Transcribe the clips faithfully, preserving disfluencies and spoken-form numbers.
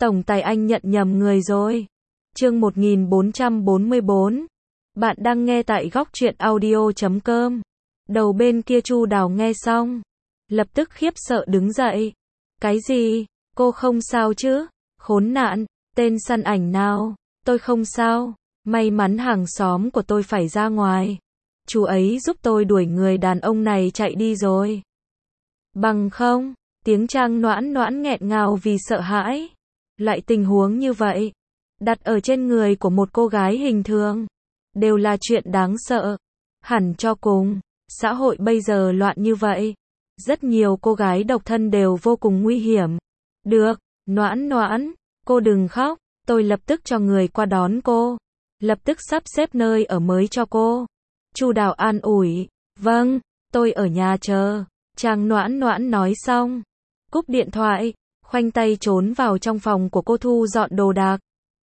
Tổng tài anh nhận nhầm người rồi. Chương một nghìn bốn trăm bốn mươi bốn. Bạn đang nghe tại góc truyện audio chấm com. Đầu bên kia Chu Đào nghe xong, lập tức khiếp sợ đứng dậy. Cái gì? Cô không sao chứ? Khốn nạn, tên săn ảnh nào? Tôi không sao. May mắn hàng xóm của tôi phải ra ngoài. Chú ấy giúp tôi đuổi người đàn ông này chạy đi rồi. Bằng không, tiếng Trang Noãn Noãn nghẹn ngào vì sợ hãi. Loại tình huống như vậy, đặt ở trên người của một cô gái hình thường, đều là chuyện đáng sợ. Hẳn cho cùng, xã hội bây giờ loạn như vậy, rất nhiều cô gái độc thân đều vô cùng nguy hiểm. Được, Noãn Noãn, cô đừng khóc, tôi lập tức cho người qua đón cô, lập tức sắp xếp nơi ở mới cho cô. Chu Đào an ủi, vâng, tôi ở nhà chờ. Trang Noãn Noãn nói xong, cúp điện thoại, khoanh tay trốn vào trong phòng của cô thu dọn đồ đạc.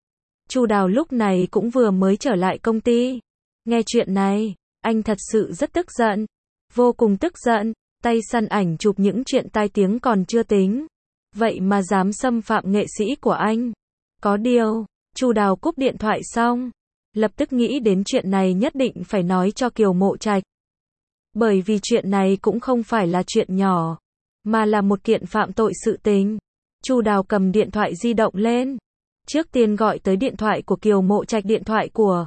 Chu Đào lúc này cũng vừa mới trở lại công ty. Nghe chuyện này, anh thật sự rất tức giận, vô cùng tức giận. Tay săn ảnh chụp những chuyện tai tiếng còn chưa tính, vậy mà dám xâm phạm nghệ sĩ của anh. Có điều, Chu Đào cúp điện thoại xong, lập tức nghĩ đến chuyện này nhất định phải nói cho Kiều Mộ Trạch. Bởi vì chuyện này cũng không phải là chuyện nhỏ, mà là một kiện phạm tội sự tình. Chu Đào cầm điện thoại di động lên, trước tiên gọi tới điện thoại của Kiều Mộ Trạch, điện thoại của.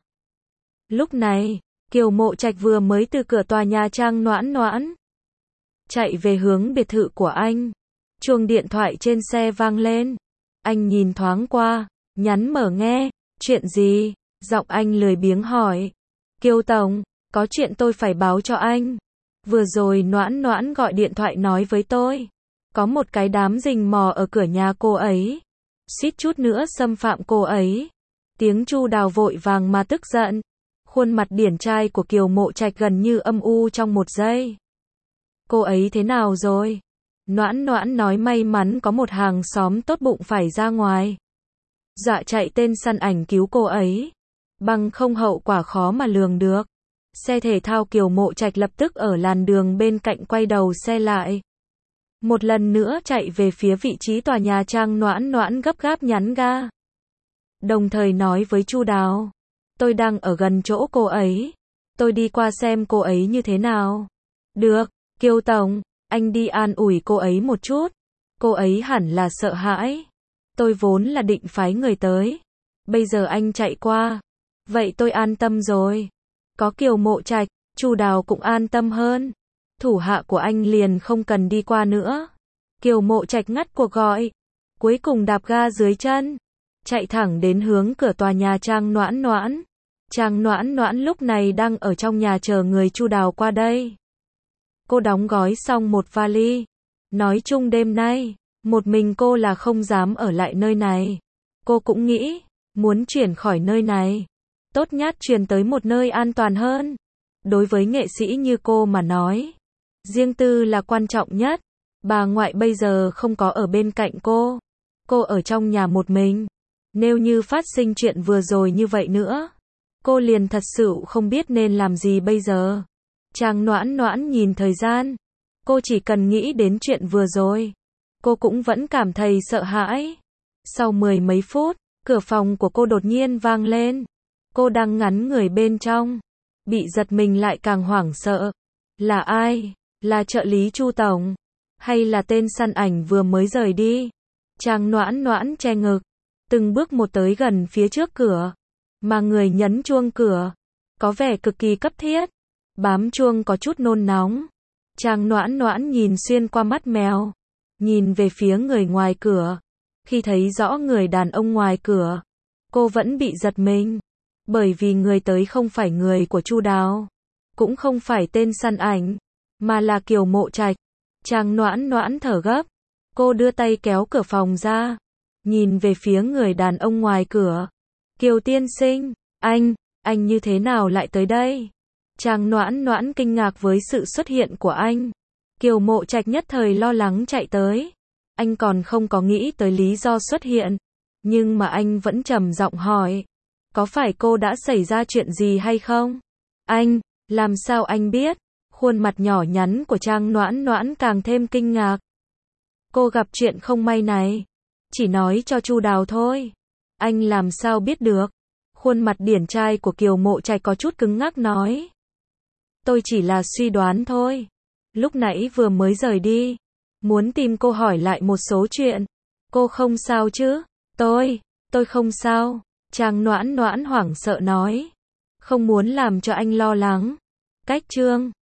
Lúc này, Kiều Mộ Trạch vừa mới từ cửa tòa nhà Trang Noãn Noãn chạy về hướng biệt thự của anh. Chuông điện thoại trên xe vang lên. Anh nhìn thoáng qua, nhắn mở nghe. Chuyện gì? Giọng anh lười biếng hỏi. Kiều Tổng, có chuyện tôi phải báo cho anh. Vừa rồi Noãn Noãn gọi điện thoại nói với tôi, có một cái đám rình mò ở cửa nhà cô ấy, suýt chút nữa xâm phạm cô ấy. Tiếng Chu Đào vội vàng mà tức giận. Khuôn mặt điển trai của Kiều Mộ Trạch gần như âm u trong một giây. Cô ấy thế nào rồi? Noãn Noãn nói may mắn có một hàng xóm tốt bụng phải ra ngoài, dọa chạy tên săn ảnh cứu cô ấy, bằng không hậu quả khó mà lường được. Xe thể thao Kiều Mộ Trạch lập tức ở làn đường bên cạnh quay đầu xe lại, một lần nữa chạy về phía vị trí tòa nhà Trang Noãn Noãn gấp gáp nhắn ga. Đồng thời nói với Chu Đào, tôi đang ở gần chỗ cô ấy, tôi đi qua xem cô ấy như thế nào. Được, Kiều Tổng, anh đi an ủi cô ấy một chút, cô ấy hẳn là sợ hãi. Tôi vốn là định phái người tới, bây giờ anh chạy qua, vậy tôi an tâm rồi. Có Kiều Mộ Trạch, Chu Đào cũng an tâm hơn. Thủ hạ của anh liền không cần đi qua nữa. Kiều Mộ Trạch ngắt cuộc gọi, cuối cùng đạp ga dưới chân, chạy thẳng đến hướng cửa tòa nhà Trang Noãn Noãn. Trang Noãn Noãn lúc này đang ở trong nhà chờ người Chu Đào qua đây. Cô đóng gói xong một vali, nói chung đêm nay, một mình cô là không dám ở lại nơi này. Cô cũng nghĩ, muốn chuyển khỏi nơi này, tốt nhất chuyển tới một nơi an toàn hơn. Đối với nghệ sĩ như cô mà nói, riêng tư là quan trọng nhất. Bà ngoại bây giờ không có ở bên cạnh cô, cô ở trong nhà một mình. Nếu như phát sinh chuyện vừa rồi như vậy nữa, cô liền thật sự không biết nên làm gì bây giờ. Trang Noãn Noãn nhìn thời gian, cô chỉ cần nghĩ đến chuyện vừa rồi, cô cũng vẫn cảm thấy sợ hãi. Sau mười mấy phút, cửa phòng của cô đột nhiên vang lên. Cô đang ngắn người bên trong, bị giật mình lại càng hoảng sợ. Là ai? Là trợ lý Chu Tổng? Hay là tên săn ảnh vừa mới rời đi? Trang Noãn Noãn che ngực, từng bước một tới gần phía trước cửa, mà người nhấn chuông cửa, có vẻ cực kỳ cấp thiết. Bám chuông có chút nôn nóng. Trang Noãn Noãn nhìn xuyên qua mắt mèo, nhìn về phía người ngoài cửa. Khi thấy rõ người đàn ông ngoài cửa, cô vẫn bị giật mình, bởi vì người tới không phải người của Chu Đào, cũng không phải tên săn ảnh, mà là Kiều Mộ Trạch. Trang Noãn Noãn thở gấp, cô đưa tay kéo cửa phòng ra, nhìn về phía người đàn ông ngoài cửa. Kiều tiên sinh, anh, anh như thế nào lại tới đây? Trang Noãn Noãn kinh ngạc với sự xuất hiện của anh. Kiều Mộ Trạch nhất thời lo lắng chạy tới. Anh còn không có nghĩ tới lý do xuất hiện, nhưng mà anh vẫn trầm giọng hỏi, có phải cô đã xảy ra chuyện gì hay không? Anh, làm sao anh biết? Khuôn mặt nhỏ nhắn của Trang Noãn Noãn càng thêm kinh ngạc. Cô gặp chuyện không may này, Chỉ nói cho Chu Đào thôi. Anh làm sao biết được? Khuôn mặt điển trai của Kiều Mộ Trạch có chút cứng ngắc nói. Tôi chỉ là suy đoán thôi. Lúc nãy vừa mới rời đi. Muốn tìm cô hỏi lại một số chuyện. Cô không sao chứ? Tôi, tôi không sao. Trang Noãn Noãn hoảng sợ nói. Không muốn làm cho anh lo lắng. Cách Trương